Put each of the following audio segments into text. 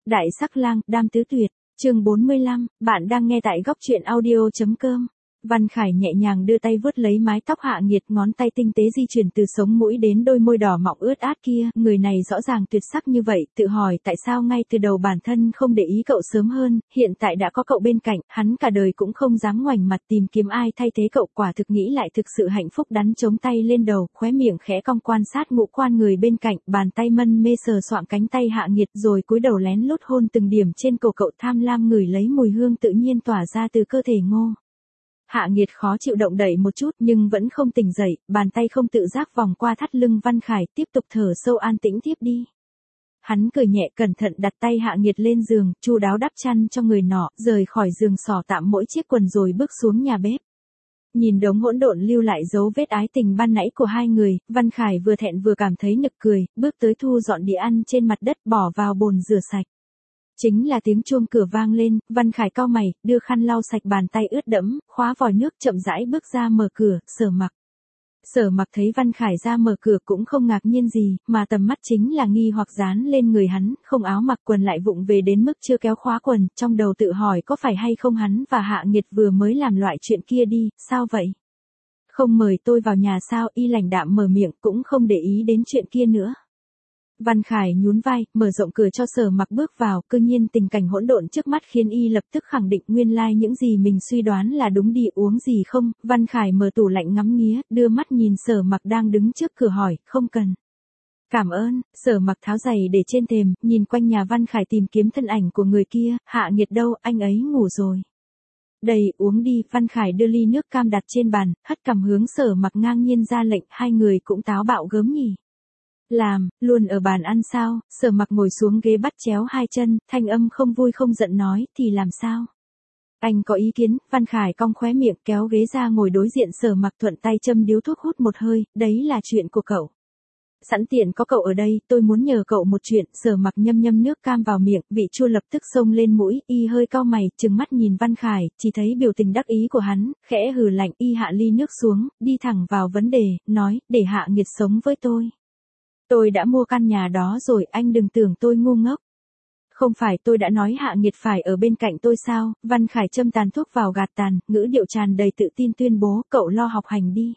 Đại sắc lang, đam tứ tuyệt, chương 45, bạn đang nghe tại góc truyện audio.com. Văn Khải nhẹ nhàng đưa tay vuốt lấy mái tóc Hạ Nghiệt, ngón tay tinh tế di chuyển từ sống mũi đến đôi môi đỏ mọng ướt át kia, người này rõ ràng tuyệt sắc như vậy, tự hỏi tại sao ngay từ đầu bản thân không để ý cậu sớm hơn, hiện tại đã có cậu bên cạnh, hắn cả đời cũng không dám ngoảnh mặt tìm kiếm ai thay thế cậu, quả thực nghĩ lại thực sự hạnh phúc đắn chống tay lên đầu, khóe miệng khẽ cong quan sát ngũ quan người bên cạnh, bàn tay mân mê sờ soạng cánh tay Hạ Nghiệt rồi cúi đầu lén lút hôn từng điểm trên cổ cậu, tham lam ngửi lấy mùi hương tự nhiên tỏa ra từ cơ thể Ngô. Hạ Nghiệt khó chịu động đậy một chút nhưng vẫn không tỉnh dậy, bàn tay không tự giác vòng qua thắt lưng Văn Khải, tiếp tục thở sâu an tĩnh tiếp đi. Hắn cười nhẹ cẩn thận đặt tay Hạ Nghiệt lên giường, chu đáo đắp chăn cho người nọ, rời khỏi giường xỏ tạm mỗi chiếc quần rồi bước xuống nhà bếp. Nhìn đống hỗn độn lưu lại dấu vết ái tình ban nãy của hai người, Văn Khải vừa thẹn vừa cảm thấy nực cười, bước tới thu dọn đĩa ăn trên mặt đất bỏ vào bồn rửa sạch. Chính là tiếng chuông cửa vang lên, Văn Khải cau mày, đưa khăn lau sạch bàn tay ướt đẫm, khóa vòi nước chậm rãi bước ra mở cửa, Sở Mặc. Sở Mặc thấy Văn Khải ra mở cửa cũng không ngạc nhiên gì, mà tầm mắt chính là nghi hoặc dán lên người hắn, không áo mặc quần lại vụng về đến mức chưa kéo khóa quần, trong đầu tự hỏi có phải hay không hắn và Hạ Nghiệt vừa mới làm loại chuyện kia đi, sao vậy? Không mời tôi vào nhà sao? Y lãnh đạm mở miệng, cũng không để ý đến chuyện kia nữa. Văn Khải nhún vai, mở rộng cửa cho Sở Mặc bước vào, cư nhiên tình cảnh hỗn độn trước mắt khiến y lập tức khẳng định nguyên lai những gì mình suy đoán là đúng. Đi uống gì không? Văn Khải mở tủ lạnh ngắm nghía, đưa mắt nhìn Sở Mặc đang đứng trước cửa hỏi, không cần. Cảm ơn. Sở Mặc tháo giày để trên thềm, nhìn quanh nhà Văn Khải tìm kiếm thân ảnh của người kia, Hạ Nghiệt đâu, anh ấy ngủ rồi. Đây, uống đi. Văn Khải đưa ly nước cam đặt trên bàn, hất cằm hướng Sở Mặc ngang nhiên ra lệnh, hai người cũng táo bạo gớm nhỉ. Làm, luôn ở bàn ăn sao? Sở Mặc ngồi xuống ghế bắt chéo hai chân, thanh âm không vui không giận nói, thì làm sao? Anh có ý kiến? Văn Khải cong khóe miệng kéo ghế ra ngồi đối diện Sở Mặc, thuận tay châm điếu thuốc hút một hơi, đấy là chuyện của cậu. Sẵn tiện có cậu ở đây, tôi muốn nhờ cậu một chuyện. Sở Mặc nhâm nhâm nước cam vào miệng, vị chua lập tức xông lên mũi, y hơi cau mày, trừng mắt nhìn Văn Khải, chỉ thấy biểu tình đắc ý của hắn, khẽ hừ lạnh, y hạ ly nước xuống, đi thẳng vào vấn đề, nói, để Hạ Nghiệt sống với tôi. Tôi đã mua căn nhà đó rồi, anh đừng tưởng tôi ngu ngốc. Không phải tôi đã nói Hạ Nghiệt phải ở bên cạnh tôi sao? Văn Khải châm tàn thuốc vào gạt tàn, ngữ điệu tràn đầy tự tin tuyên bố, cậu lo học hành đi.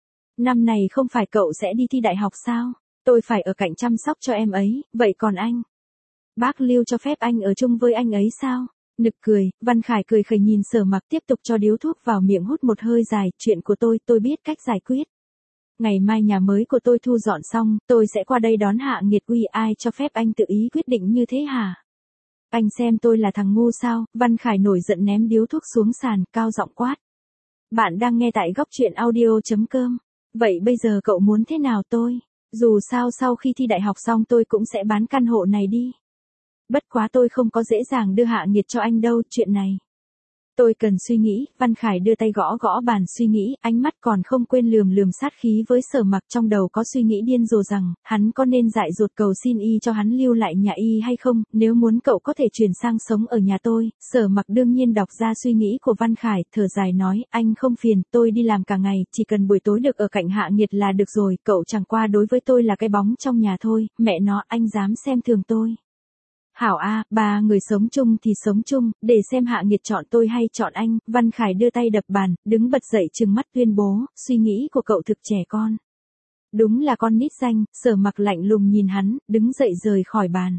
Năm này không phải cậu sẽ đi thi đại học sao? Tôi phải ở cạnh chăm sóc cho em ấy, vậy còn anh? Bác Lưu cho phép anh ở chung với anh ấy sao? Nực cười, Văn Khải cười khẩy nhìn Sở Mặc tiếp tục cho điếu thuốc vào miệng hút một hơi dài, chuyện của tôi biết cách giải quyết. Ngày mai nhà mới của tôi thu dọn xong, tôi sẽ qua đây đón Hạ Nghiệt. Uy, ai cho phép anh tự ý quyết định như thế hả? Anh xem tôi là thằng ngu sao? Văn Khải nổi giận ném điếu thuốc xuống sàn, cao giọng quát. Bạn đang nghe tại góc truyện audio.com. Vậy bây giờ cậu muốn thế nào tôi? Dù sao sau khi thi đại học xong tôi cũng sẽ bán căn hộ này đi. Bất quá tôi không có dễ dàng đưa Hạ Nghiệt cho anh đâu, chuyện này. Tôi cần suy nghĩ. Văn Khải đưa tay gõ gõ bàn suy nghĩ, ánh mắt còn không quên lườm sát khí với Sở Mặc, trong đầu có suy nghĩ điên rồ rằng, hắn có nên dại dột cầu xin y cho hắn lưu lại nhà y hay không, nếu muốn cậu có thể chuyển sang sống ở nhà tôi. Sở Mặc đương nhiên đọc ra suy nghĩ của Văn Khải, thở dài nói, anh không phiền, tôi đi làm cả ngày, chỉ cần buổi tối được ở cạnh Hạ Nghiệt là được rồi, cậu chẳng qua đối với tôi là cái bóng trong nhà thôi, mẹ nó, anh dám xem thường tôi. Hảo a, ba người sống chung thì sống chung, để xem Hạ Nghiệt chọn tôi hay chọn anh. Văn Khải đưa tay đập bàn, đứng bật dậy trừng mắt tuyên bố, suy nghĩ của cậu thực trẻ con. Đúng là con nít danh. Sở Mặc lạnh lùng nhìn hắn, đứng dậy rời khỏi bàn.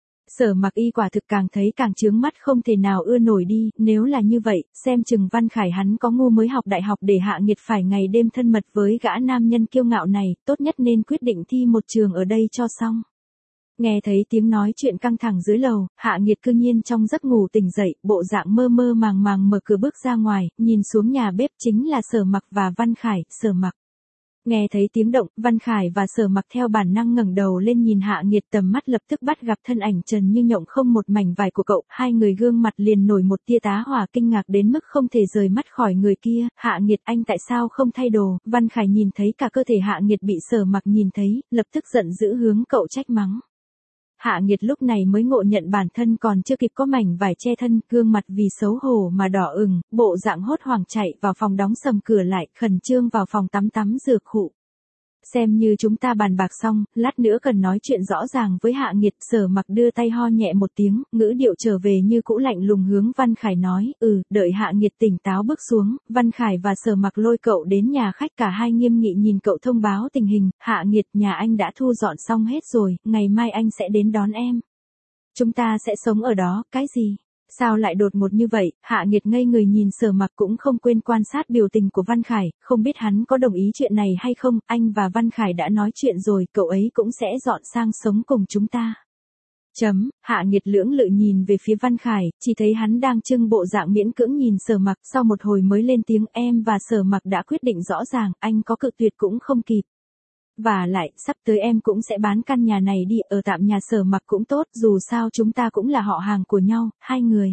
Sở Mặc y quả thực càng thấy càng chướng mắt, không thể nào ưa nổi đi, nếu là như vậy, xem chừng Văn Khải hắn có ngu mới học đại học để Hạ Nghiệt phải ngày đêm thân mật với gã nam nhân kiêu ngạo này, tốt nhất nên quyết định thi một trường ở đây cho xong. Nghe thấy tiếng nói chuyện căng thẳng dưới lầu, Hạ Nghiệt cư nhiên trong giấc ngủ tỉnh dậy, bộ dạng mơ mơ màng màng mở cửa bước ra ngoài, nhìn xuống nhà bếp chính là Sở Mặc và Văn Khải. Sở Mặc. Nghe thấy tiếng động, Văn Khải và Sở Mặc theo bản năng ngẩng đầu lên nhìn Hạ Nghiệt, tầm mắt lập tức bắt gặp thân ảnh trần như nhộng không một mảnh vải của cậu, hai người gương mặt liền nổi một tia tá hỏa, kinh ngạc đến mức không thể rời mắt khỏi người kia. Hạ Nghiệt, anh tại sao không thay đồ? Văn Khải nhìn thấy cả cơ thể Hạ Nghiệt bị Sở Mặc nhìn thấy, lập tức giận dữ hướng cậu trách mắng. Hạ Nghiệt lúc này mới ngộ nhận bản thân còn chưa kịp có mảnh vải che thân, gương mặt vì xấu hổ mà đỏ ửng, bộ dạng hốt hoảng chạy vào phòng đóng sầm cửa lại, khẩn trương vào phòng tắm rửa khụ. Xem như chúng ta bàn bạc xong, lát nữa cần nói chuyện rõ ràng với Hạ Nghiệt. Sở Mặc đưa tay ho nhẹ một tiếng, ngữ điệu trở về như cũ lạnh lùng hướng Văn Khải nói, đợi Hạ Nghiệt tỉnh táo bước xuống, Văn Khải và Sở Mặc lôi cậu đến nhà khách, cả hai nghiêm nghị nhìn cậu thông báo tình hình. Hạ Nghiệt, nhà anh đã thu dọn xong hết rồi, ngày mai anh sẽ đến đón em. Chúng ta sẽ sống ở đó. Cái gì? Sao lại đột ngột như vậy? Hạ Nghiệt ngây người nhìn Sở Mặc, cũng không quên quan sát biểu tình của Văn Khải, không biết hắn có đồng ý chuyện này hay không. Anh và Văn Khải đã nói chuyện rồi, cậu ấy cũng sẽ dọn sang sống cùng chúng ta. Hạ Nghiệt lưỡng lự nhìn về phía Văn Khải, chỉ thấy hắn đang trưng bộ dạng miễn cưỡng nhìn Sở Mặc, sau một hồi mới lên tiếng, em và Sở Mặc đã quyết định rõ ràng, anh có cự tuyệt cũng không kịp. Và lại, sắp tới em cũng sẽ bán căn nhà này đi, ở tạm nhà Sở Mặc cũng tốt, dù sao chúng ta cũng là họ hàng của nhau. Hai người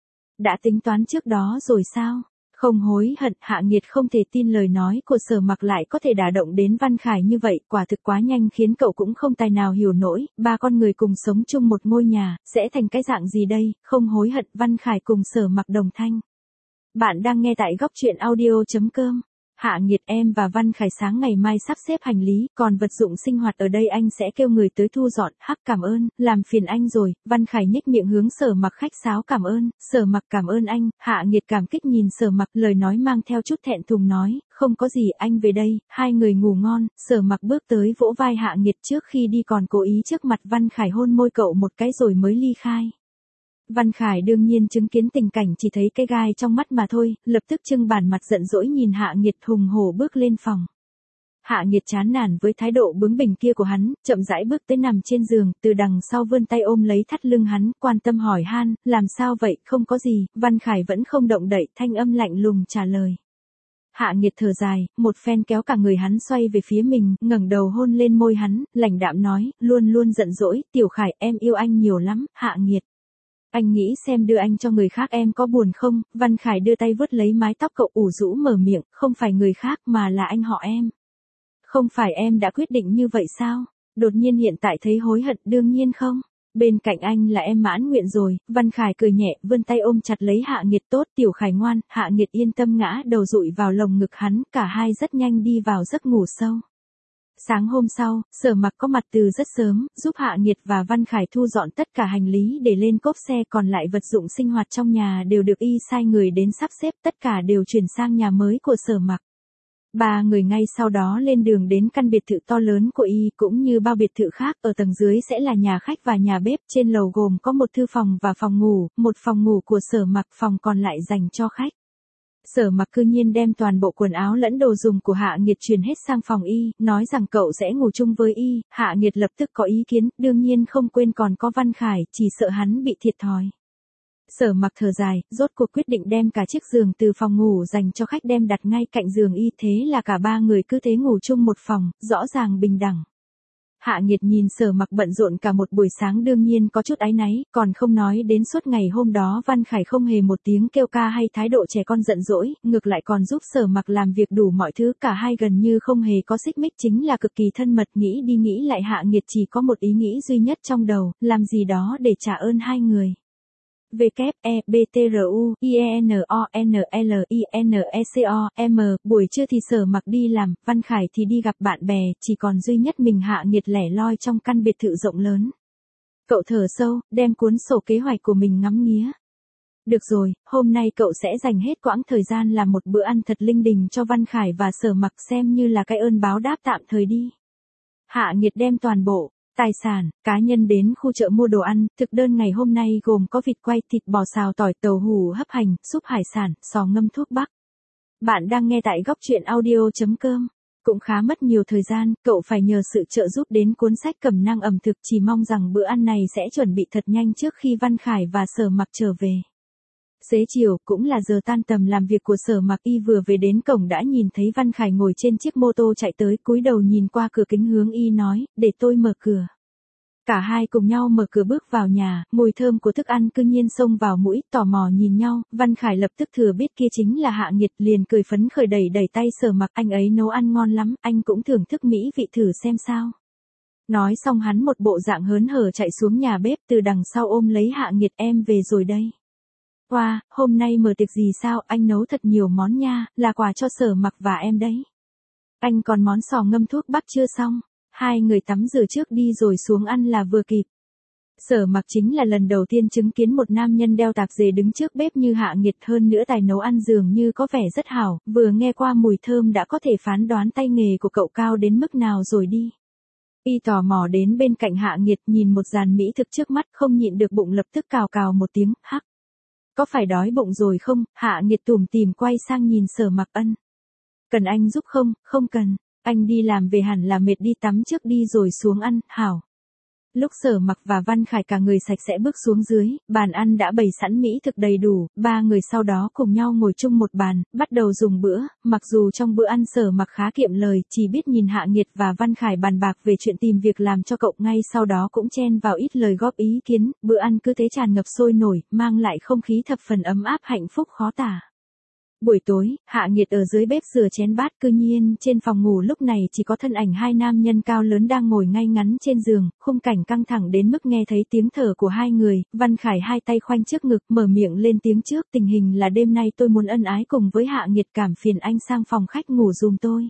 đã tính toán trước đó rồi sao? Không hối hận. Hạ Nghiệt không thể tin lời nói của Sở Mặc lại có thể đả động đến Văn Khải như vậy, quả thực quá nhanh khiến cậu cũng không tài nào hiểu nổi, ba con người cùng sống chung một ngôi nhà, sẽ thành cái dạng gì đây? Không hối hận. Văn Khải cùng Sở Mặc đồng thanh. Bạn đang nghe tại góc truyện audio.com. Hạ Nghiệt, em và Văn Khải sáng ngày mai sắp xếp hành lý, còn vật dụng sinh hoạt ở đây anh sẽ kêu người tới thu dọn. Hắc, cảm ơn, làm phiền anh rồi. Văn Khải nhếch miệng hướng Sở Mặc khách sáo cảm ơn. Sở Mặc, cảm ơn anh. Hạ Nghiệt cảm kích nhìn Sở Mặc, lời nói mang theo chút thẹn thùng nói, không có gì, anh về đây. Hai người ngủ ngon. Sở Mặc bước tới vỗ vai Hạ Nghiệt, trước khi đi còn cố ý trước mặt Văn Khải hôn môi cậu một cái rồi mới ly khai. Văn Khải đương nhiên chứng kiến tình cảnh chỉ thấy cái gai trong mắt mà thôi, lập tức trưng bản mặt giận dỗi nhìn Hạ Nghiệt hùng hổ bước lên phòng. Hạ Nghiệt chán nản với thái độ bướng bỉnh kia của hắn, chậm rãi bước tới nằm trên giường, từ đằng sau vươn tay ôm lấy thắt lưng hắn, quan tâm hỏi han, làm sao vậy? Không có gì. Văn Khải vẫn không động đậy, thanh âm lạnh lùng trả lời. Hạ Nghiệt thở dài, một phen kéo cả người hắn xoay về phía mình, ngẩng đầu hôn lên môi hắn, lãnh đạm nói, luôn luôn giận dỗi, Tiểu Khải, em yêu anh nhiều lắm. Hạ Nghiệt, anh nghĩ xem đưa anh cho người khác em có buồn không? Văn Khải đưa tay vuốt lấy mái tóc cậu, ủ rũ mở miệng, không phải người khác mà là anh họ em. Không phải em đã quyết định như vậy sao? Đột nhiên hiện tại thấy hối hận? Đương nhiên không. Bên cạnh anh là em mãn nguyện rồi. Văn Khải cười nhẹ, vươn tay ôm chặt lấy Hạ Nghiệt. Tốt, Tiểu Khải ngoan. Hạ Nghiệt yên tâm ngã đầu dụi vào lồng ngực hắn, cả hai rất nhanh đi vào giấc ngủ sâu. Sáng hôm sau, Sở Mặc có mặt từ rất sớm, giúp Hạ Nghiệt và Văn Khải thu dọn tất cả hành lý để lên cốp xe, còn lại vật dụng sinh hoạt trong nhà đều được y sai người đến sắp xếp, tất cả đều chuyển sang nhà mới của Sở Mặc. Ba người ngay sau đó lên đường đến căn biệt thự to lớn của y, cũng như bao biệt thự khác, ở tầng dưới sẽ là nhà khách và nhà bếp, trên lầu gồm có một thư phòng và phòng ngủ, một phòng ngủ của Sở Mặc, phòng còn lại dành cho khách. Sở Mặc cư nhiên đem toàn bộ quần áo lẫn đồ dùng của Hạ Nghiệt truyền hết sang phòng y, nói rằng cậu sẽ ngủ chung với y. Hạ Nghiệt lập tức có ý kiến, đương nhiên không quên còn có Văn Khải, chỉ sợ hắn bị thiệt thòi. Sở Mặc thở dài, rốt cuộc quyết định đem cả chiếc giường từ phòng ngủ dành cho khách đem đặt ngay cạnh giường y, thế là cả ba người cứ thế ngủ chung một phòng, rõ ràng bình đẳng. Hạ Nghiệt nhìn Sở Mặc bận rộn cả một buổi sáng đương nhiên có chút áy náy, còn không nói đến suốt ngày hôm đó Văn Khải không hề một tiếng kêu ca hay thái độ trẻ con giận dỗi, ngược lại còn giúp Sở Mặc làm việc đủ mọi thứ, cả hai gần như không hề có xích mích, chính là cực kỳ thân mật. Nghĩ đi nghĩ lại Hạ Nghiệt chỉ có một ý nghĩ duy nhất trong đầu, làm gì đó để trả ơn hai người. WEBTRUIENONLINECO buổi trưa thì Sở Mặc đi làm, Văn Khải thì đi gặp bạn bè, chỉ còn duy nhất mình Hạ Nghiệt lẻ loi trong căn biệt thự rộng lớn. Cậu thở sâu, đem cuốn sổ kế hoạch của mình ngắm nghía. Được rồi, hôm nay cậu sẽ dành hết quãng thời gian làm một bữa ăn thật linh đình cho Văn Khải và Sở Mặc, xem như là cái ơn báo đáp tạm thời đi. Hạ Nghiệt đem toàn bộ tài sản cá nhân đến khu chợ mua đồ ăn, thực đơn ngày hôm nay gồm có vịt quay, thịt bò xào tỏi, tàu hủ hấp hành, súp hải sản, sò ngâm thuốc bắc. Bạn đang nghe tại góc truyện audio.com. Cũng khá mất nhiều thời gian, cậu phải nhờ sự trợ giúp đến cuốn sách cẩm nang ẩm thực, chỉ mong rằng bữa ăn này sẽ chuẩn bị thật nhanh trước khi Văn Khải và Sở Mặc trở về. Xế chiều, cũng là giờ tan tầm làm việc của Sở Mặc, y vừa về đến cổng đã nhìn thấy Văn Khải ngồi trên chiếc mô tô chạy tới, cúi đầu nhìn qua cửa kính hướng y nói, để tôi mở cửa. Cả hai cùng nhau mở cửa bước vào nhà, mùi thơm của thức ăn cư nhiên xông vào mũi, tò mò nhìn nhau, Văn Khải lập tức thừa biết kia chính là Hạ Nghiệt, liền cười phấn khởi đẩy tay Sở Mặc, anh ấy nấu ăn ngon lắm, anh cũng thưởng thức mỹ vị thử xem sao. Nói xong hắn một bộ dạng hớn hở chạy xuống nhà bếp, từ đằng sau ôm lấy Hạ Nghiệt, em về rồi đây. Wow, hôm nay mở tiệc gì sao, anh nấu thật nhiều món nha, là quà cho Sở Mặc và em đấy. Anh còn món sò ngâm thuốc bắc chưa xong. Hai người tắm rửa trước đi rồi xuống ăn là vừa kịp. Sở Mặc chính là lần đầu tiên chứng kiến một nam nhân đeo tạp dề đứng trước bếp như Hạ Nghiệt, hơn nữa tài nấu ăn dường như có vẻ rất hảo, vừa nghe qua mùi thơm đã có thể phán đoán tay nghề của cậu cao đến mức nào rồi đi. Y tò mò đến bên cạnh Hạ Nghiệt, nhìn một dàn mỹ thực trước mắt, không nhịn được bụng lập tức cào cào một tiếng, hắc. Có phải đói bụng rồi không? Hạ Nghiệt tủm tỉm quay sang nhìn Sở Mặc Ân. Cần anh giúp không? Không cần, anh đi làm về hẳn là mệt, đi tắm trước đi rồi xuống ăn, hảo. Lúc Sở Mặc và Văn Khải cả người sạch sẽ bước xuống dưới, bàn ăn đã bày sẵn mỹ thực đầy đủ, ba người sau đó cùng nhau ngồi chung một bàn, bắt đầu dùng bữa, mặc dù trong bữa ăn Sở Mặc khá kiệm lời, chỉ biết nhìn Hạ Nghiệt và Văn Khải bàn bạc về chuyện tìm việc làm cho cậu, ngay sau đó cũng chen vào ít lời góp ý kiến, bữa ăn cứ thế tràn ngập sôi nổi, mang lại không khí thập phần ấm áp hạnh phúc khó tả. Buổi tối, Hạ Nghiệt ở dưới bếp rửa chén bát, cư nhiên trên phòng ngủ lúc này chỉ có thân ảnh hai nam nhân cao lớn đang ngồi ngay ngắn trên giường, khung cảnh căng thẳng đến mức nghe thấy tiếng thở của hai người. Văn Khải hai tay khoanh trước ngực, mở miệng lên tiếng trước, tình hình là đêm nay tôi muốn ân ái cùng với Hạ Nghiệt, cảm phiền anh sang phòng khách ngủ giùm tôi.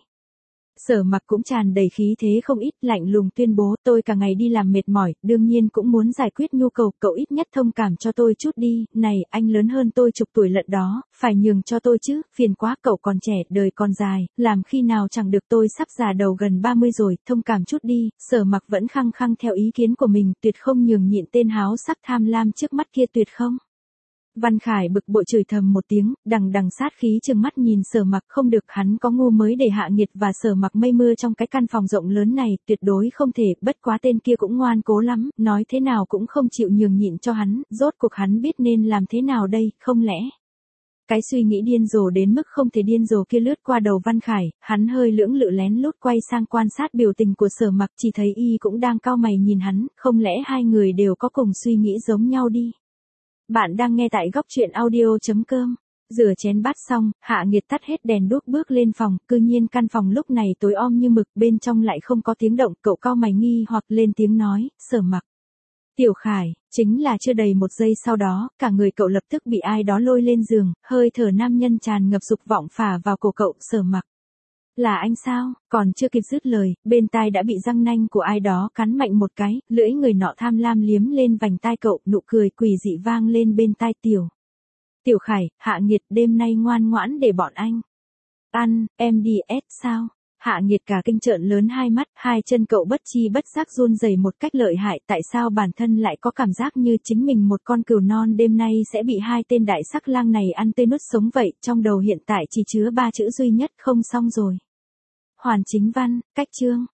Sở Mặc cũng tràn đầy khí thế không ít, lạnh lùng tuyên bố, tôi cả ngày đi làm mệt mỏi, đương nhiên cũng muốn giải quyết nhu cầu, cậu ít nhất thông cảm cho tôi chút đi, này, anh lớn hơn tôi chục tuổi lận đó, phải nhường cho tôi chứ, phiền quá, cậu còn trẻ, đời còn dài, làm khi nào chẳng được, tôi sắp già đầu gần 30 rồi, thông cảm chút đi. Sở Mặc vẫn khăng khăng theo ý kiến của mình, tuyệt không nhường nhịn tên háo sắc tham lam trước mắt kia, tuyệt không. Văn Khải bực bội chửi thầm một tiếng, đằng đằng sát khí trừng mắt nhìn Sở Mặc, không được, hắn có ngu mới để Hạ Nghiệt và Sở Mặc mây mưa trong cái căn phòng rộng lớn này, tuyệt đối không thể, bất quá tên kia cũng ngoan cố lắm, nói thế nào cũng không chịu nhường nhịn cho hắn, rốt cuộc hắn biết nên làm thế nào đây, không lẽ. Cái suy nghĩ điên rồ đến mức không thể điên rồ kia lướt qua đầu Văn Khải, hắn hơi lưỡng lự lén lút quay sang quan sát biểu tình của Sở Mặc, chỉ thấy y cũng đang cau mày nhìn hắn, không lẽ hai người đều có cùng suy nghĩ giống nhau đi. Bạn đang nghe tại góc truyện audio.com. Rửa chén bát xong, Hạ Nghiệt tắt hết đèn đuốc bước lên phòng, cư nhiên căn phòng lúc này tối om như mực, bên trong lại không có tiếng động, cậu cau mày nghi hoặc lên tiếng nói, Sở Mặc. Tiểu Khải, chính là chưa đầy một giây sau đó, cả người cậu lập tức bị ai đó lôi lên giường, hơi thở nam nhân tràn ngập dục vọng phả vào cổ cậu, Sở Mặc. Là anh sao? Còn chưa kịp dứt lời, bên tai đã bị răng nanh của ai đó cắn mạnh một cái, lưỡi người nọ tham lam liếm lên vành tai cậu, nụ cười quỷ dị vang lên bên tai Tiểu Khải, Hạ Nghiệt, đêm nay ngoan ngoãn để bọn anh ăn, em đi sao? Hạ Nghiệt cả kinh trợn lớn hai mắt, hai chân cậu bất chi bất giác run rẩy một cách lợi hại, tại sao bản thân lại có cảm giác như chính mình một con cừu non đêm nay sẽ bị hai tên đại sắc lang này ăn tươi nuốt sống vậy, trong đầu hiện tại chỉ chứa ba chữ duy nhất, không xong rồi. Hoàn Chính Văn, cách chương.